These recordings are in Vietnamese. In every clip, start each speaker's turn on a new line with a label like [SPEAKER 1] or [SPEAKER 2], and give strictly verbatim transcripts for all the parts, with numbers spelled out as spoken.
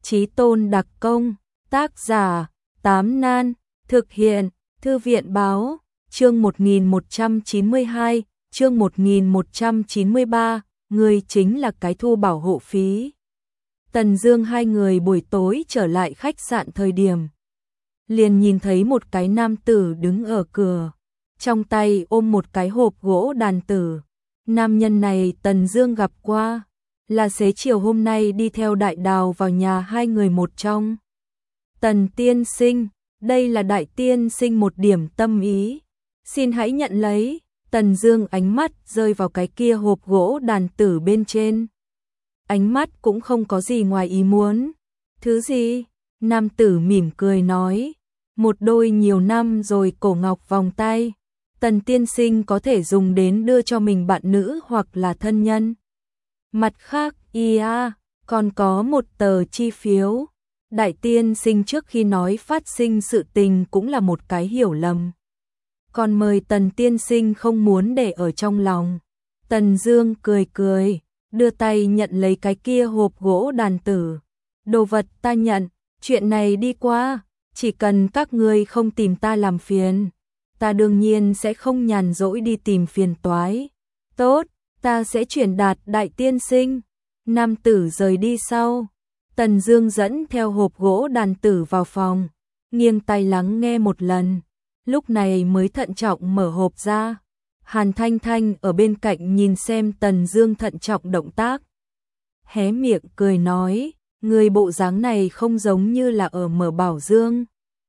[SPEAKER 1] Chí tôn đặc công, tác giả, Tám Nan, thực hiện, Thư viện báo, chương một nghìn một trăm chín mươi hai, chương một nghìn một trăm chín mươi ba, người chính là cái thu bảo hộ phí. Tần Dương hai người buổi tối trở lại khách sạn thời điểm, liền nhìn thấy một cái nam tử đứng ở cửa, trong tay ôm một cái hộp gỗ đàn tử. Nam nhân này Tần Dương gặp qua, là xế chiều hôm nay đi theo Đại Đào vào nhà hai người một trong. Tần tiên sinh, đây là Đại tiên sinh một điểm tâm ý, xin hãy nhận lấy. Tần Dương ánh mắt rơi vào cái kia hộp gỗ đàn tử bên trên. Ánh mắt cũng không có gì ngoài ý muốn. Thứ gì? Nam tử mỉm cười nói, một đôi nhiều năm rồi cổ ngọc vòng tay. Tần tiên sinh có thể dùng đến đưa cho mình bạn nữ hoặc là thân nhân. Mặt khác, ia, còn có một tờ chi phiếu. Đại tiên sinh trước khi nói phát sinh sự tình cũng là một cái hiểu lầm, còn mời Tần tiên sinh không muốn để ở trong lòng. Tần Dương cười cười, đưa tay nhận lấy cái kia hộp gỗ đàn tử. Đồ vật ta nhận, chuyện này đi qua, chỉ cần các ngươi không tìm ta làm phiền, ta đương nhiên sẽ không nhàn rỗi đi tìm phiền toái. Tốt, ta sẽ chuyển đạt Đại tiên sinh. Nam tử rời đi sau, Tần Dương dẫn theo hộp gỗ đàn tử vào phòng, nghiêng tai lắng nghe một lần, lúc này mới thận trọng mở hộp ra. Hàn Thanh Thanh ở bên cạnh nhìn xem Tần Dương thận trọng động tác, hé miệng cười nói, người bộ dáng này không giống như là ở mở bảo dương,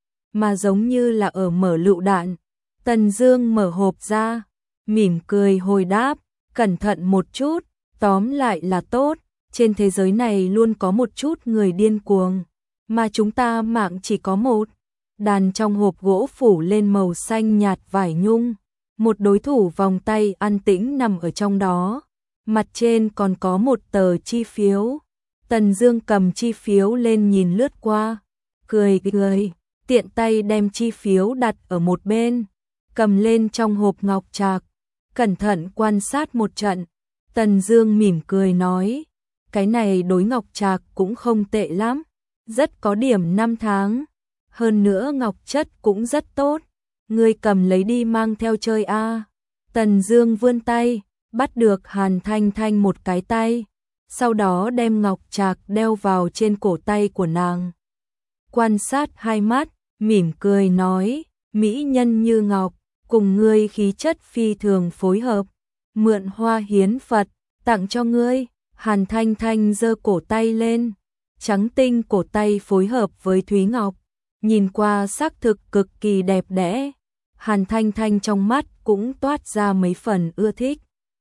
[SPEAKER 1] mà giống như là ở mở lựu đạn. Tần Dương mở hộp ra, mỉm cười hồi đáp, cẩn thận một chút, tóm lại là tốt. Trên thế giới này luôn có một chút người điên cuồng, mà chúng ta mạng chỉ có một. Đàn trong hộp gỗ phủ lên màu xanh nhạt vải nhung, một đối thủ vòng tay an tĩnh nằm ở trong đó, mặt trên còn có một tờ chi phiếu. Tần Dương cầm chi phiếu lên nhìn lướt qua, cười cười, tiện tay đem chi phiếu đặt ở một bên, cầm lên trong hộp ngọc trạc, cẩn thận quan sát một trận. Tần Dương mỉm cười nói, cái này đối ngọc trạc cũng không tệ lắm, rất có điểm năm tháng, hơn nữa ngọc chất cũng rất tốt, ngươi cầm lấy đi mang theo chơi a. Tần Dương vươn tay, bắt được Hàn Thanh Thanh một cái tay, sau đó đem ngọc trạc đeo vào trên cổ tay của nàng. Quan sát hai mắt, mỉm cười nói, mỹ nhân như ngọc, cùng ngươi khí chất phi thường phối hợp, mượn hoa hiến Phật, tặng cho ngươi. Hàn Thanh Thanh giơ cổ tay lên, trắng tinh cổ tay phối hợp với Thúy Ngọc, nhìn qua xác thực cực kỳ đẹp đẽ. Hàn Thanh Thanh trong mắt cũng toát ra mấy phần ưa thích.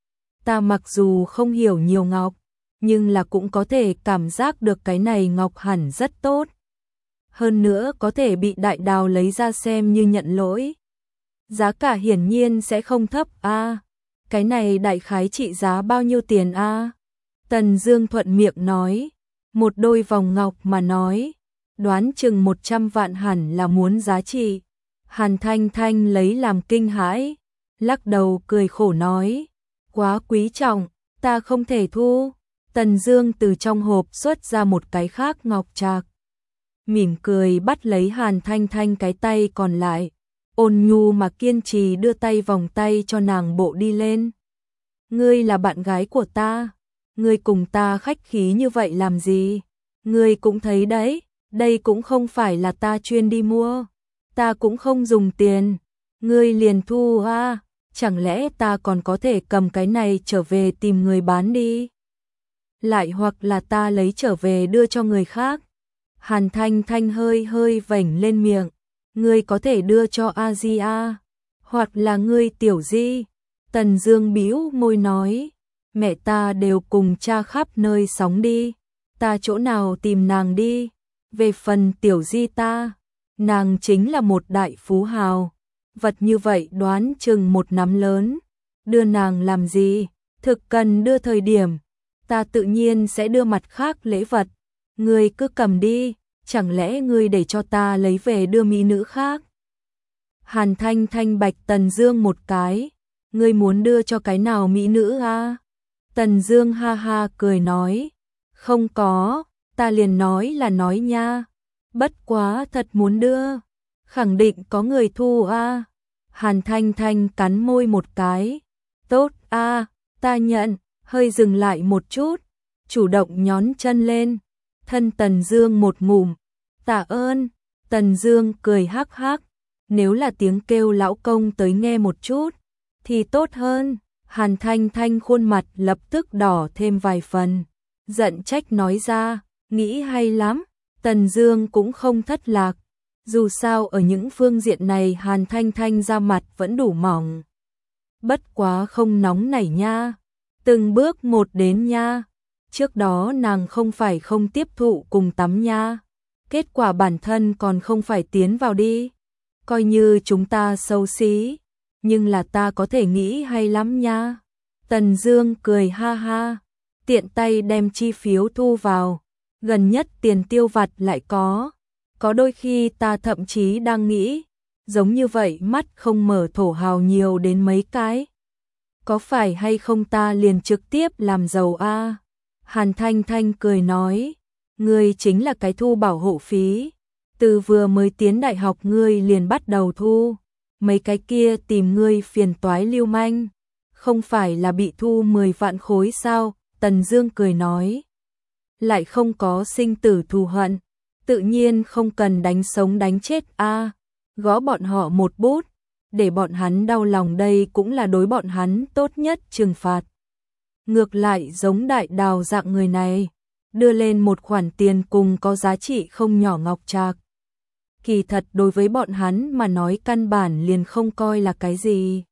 [SPEAKER 1] Ta mặc dù không hiểu nhiều ngọc, nhưng là cũng có thể cảm giác được cái này ngọc hẳn rất tốt. Hơn nữa có thể bị Đại Đào lấy ra xem như nhận lỗi. Giá cả hiển nhiên sẽ không thấp a. À, cái này đại khái trị giá bao nhiêu tiền a? À? Tần Dương thuận miệng nói, một đôi vòng ngọc mà nói, đoán chừng một trăm vạn hẳn là muốn giá trị. Hàn Thanh Thanh lấy làm kinh hãi, lắc đầu cười khổ nói, quá quý trọng, ta không thể thu. Tần Dương từ trong hộp xuất ra một cái khác ngọc trạc, mỉm cười bắt lấy Hàn Thanh Thanh cái tay còn lại, ôn nhu mà kiên trì đưa tay vòng tay cho nàng bộ đi lên. Ngươi là bạn gái của ta, ngươi cùng ta khách khí như vậy làm gì? Ngươi cũng thấy đấy, đây cũng không phải là ta chuyên đi mua, ta cũng không dùng tiền, ngươi liền thu a, chẳng lẽ ta còn có thể cầm cái này trở về tìm người bán đi? Lại hoặc là ta lấy trở về đưa cho người khác? Hàn Thanh Thanh hơi hơi vểnh lên miệng, ngươi có thể đưa cho A Di a, hoặc là ngươi tiểu Di. Tần Dương bĩu môi nói, mẹ ta đều cùng cha khắp nơi sóng đi, ta chỗ nào tìm nàng đi? Về phần tiểu Di ta, nàng chính là một đại phú hào, vật như vậy đoán chừng một nắm lớn, đưa nàng làm gì? Thực cần đưa thời điểm, ta tự nhiên sẽ đưa mặt khác lễ vật, ngươi cứ cầm đi, chẳng lẽ ngươi để cho ta lấy về đưa mỹ nữ khác? Hàn Thanh Thanh bạch Tần Dương một cái, ngươi muốn đưa cho cái nào mỹ nữ a? Tần Dương ha ha cười nói, không có, ta liền nói là nói nha, bất quá thật muốn đưa, khẳng định có người thu a. Hàn Thanh Thanh cắn môi một cái, tốt a, ta nhận, hơi dừng lại một chút, chủ động nhón chân lên, thân Tần Dương một ngụm, tạ ơn. Tần Dương cười hắc hắc, nếu là tiếng kêu lão công tới nghe một chút thì tốt hơn. Hàn Thanh Thanh khuôn mặt lập tức đỏ thêm vài phần, giận trách nói ra, nghĩ hay lắm. Tần Dương cũng không thất lạc, dù sao ở những phương diện này Hàn Thanh Thanh ra mặt vẫn đủ mỏng. Bất quá không nóng nảy nha, từng bước một đến nha. Trước đó nàng không phải không tiếp thụ cùng tắm nha, kết quả bản thân còn không phải tiến vào đi. Coi như chúng ta xấu xí, nhưng là ta có thể nghĩ hay lắm nha. Tần Dương cười ha ha, tiện tay đem chi phiếu thu vào, gần nhất tiền tiêu vặt lại có. Có đôi khi ta thậm chí đang nghĩ, giống như vậy mắt không mở thổ hào nhiều đến mấy cái. Có phải hay không ta liền trực tiếp làm giàu a? Hàn Thanh Thanh cười nói, ngươi chính là cái thu bảo hộ phí, từ vừa mới tiến đại học ngươi liền bắt đầu thu, mấy cái kia tìm ngươi phiền toái lưu manh, không phải là bị thu mười vạn khối sao? Tần Dương cười nói, lại không có sinh tử thù hận, tự nhiên không cần đánh sống đánh chết a, gõ bọn họ một bút, để bọn hắn đau lòng đây cũng là đối bọn hắn tốt nhất trừng phạt. Ngược lại giống Đại Đào dạng người này, đưa lên một khoản tiền cùng có giá trị không nhỏ ngọc trạc. Kỳ thật đối với bọn hắn mà nói căn bản liền không coi là cái gì.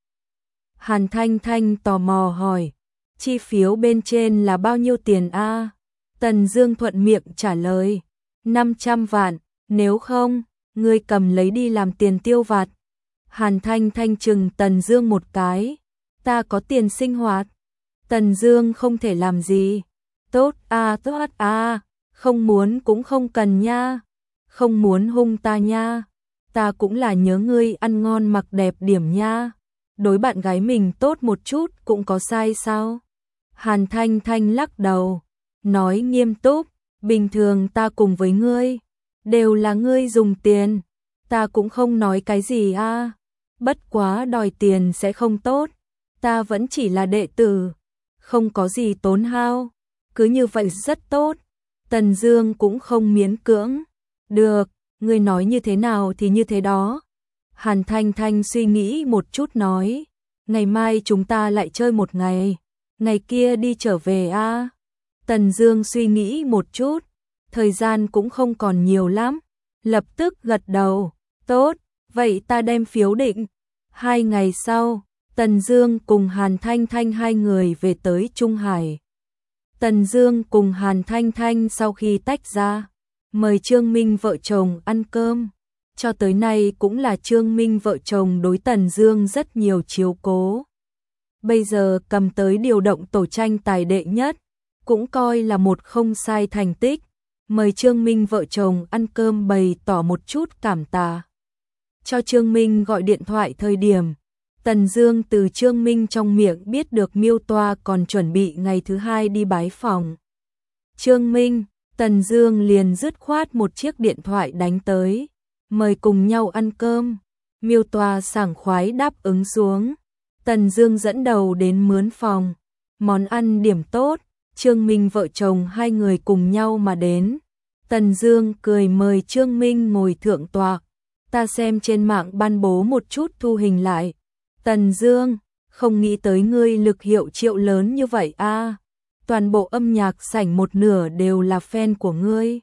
[SPEAKER 1] Hàn Thanh Thanh tò mò hỏi, chi phiếu bên trên là bao nhiêu tiền a? Tần Dương thuận miệng trả lời, năm trăm vạn, nếu không, ngươi cầm lấy đi làm tiền tiêu vặt. Hàn Thanh Thanh chừng Tần Dương một cái, ta có tiền sinh hoạt. Tần Dương không thể làm gì. Tốt a, tốt a, không muốn cũng không cần nha. Không muốn hung ta nha. Ta cũng là nhớ ngươi ăn ngon mặc đẹp điểm nha. Đối bạn gái mình tốt một chút cũng có sai sao? Hàn Thanh Thanh lắc đầu, nói nghiêm túc, bình thường ta cùng với ngươi, đều là ngươi dùng tiền, ta cũng không nói cái gì a. Bất quá đòi tiền sẽ không tốt, ta vẫn chỉ là đệ tử, không có gì tốn hao, cứ như vậy rất tốt. Tần Dương cũng không miễn cưỡng, được, ngươi nói như thế nào thì như thế đó. Hàn Thanh Thanh suy nghĩ một chút nói, ngày mai chúng ta lại chơi một ngày, ngày kia đi trở về a. Tần Dương suy nghĩ một chút, thời gian cũng không còn nhiều lắm, lập tức gật đầu, tốt, vậy ta đem phiếu định. Hai ngày sau, Tần Dương cùng Hàn Thanh Thanh hai người về tới Trung Hải. Tần Dương cùng Hàn Thanh Thanh sau khi tách ra, mời Trương Minh vợ chồng ăn cơm. Cho tới nay cũng là Trương Minh vợ chồng đối Tần Dương rất nhiều chiếu cố. Bây giờ cầm tới điều động tổ tranh tài đệ nhất, cũng coi là một không sai thành tích. Mời Trương Minh vợ chồng ăn cơm bày tỏ một chút cảm tạ. Cho Trương Minh gọi điện thoại thời điểm, Tần Dương từ Trương Minh trong miệng biết được Miêu Toa còn chuẩn bị ngày thứ hai đi bái phòng Trương Minh, Tần Dương liền dứt khoát một chiếc điện thoại đánh tới, mời cùng nhau ăn cơm. Miêu Toa sảng khoái đáp ứng xuống. Tần Dương dẫn đầu đến mướn phòng, món ăn điểm tốt, Trương Minh vợ chồng hai người cùng nhau mà đến. Tần Dương cười mời Trương Minh ngồi thượng tọa. Ta xem trên mạng ban bố một chút thu hình lại. Tần Dương, không nghĩ tới ngươi lực hiệu triệu lớn như vậy a. Toàn bộ âm nhạc sảnh một nửa đều là fan của ngươi.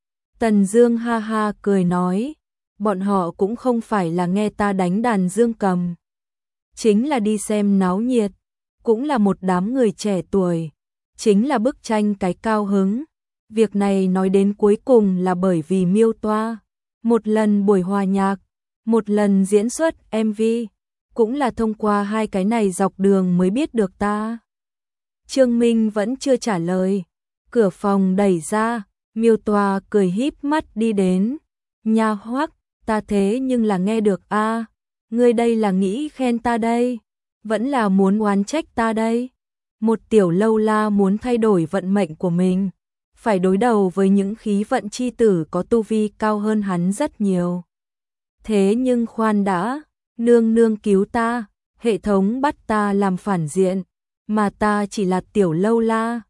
[SPEAKER 1] Tần Dương ha ha cười nói, bọn họ cũng không phải là nghe ta đánh đàn dương cầm, chính là đi xem náo nhiệt, cũng là một đám người trẻ tuổi, chính là bức tranh cái cao hứng. Việc này nói đến cuối cùng là bởi vì Miêu Toa, một lần buổi hòa nhạc, một lần diễn xuất em vê, cũng là thông qua hai cái này dọc đường mới biết được ta. Trương Minh vẫn chưa trả lời, cửa phòng đẩy ra, Miêu Toa cười híp mắt đi đến. Nha Hoắc, ta thế nhưng là nghe được a, ngươi đây là nghĩ khen ta đây, vẫn là muốn oán trách ta đây? Một tiểu lâu la muốn thay đổi vận mệnh của mình, phải đối đầu với những khí vận chi tử có tu vi cao hơn hắn rất nhiều. Thế nhưng khoan đã, nương nương cứu ta, hệ thống bắt ta làm phản diện, mà ta chỉ là tiểu lâu la,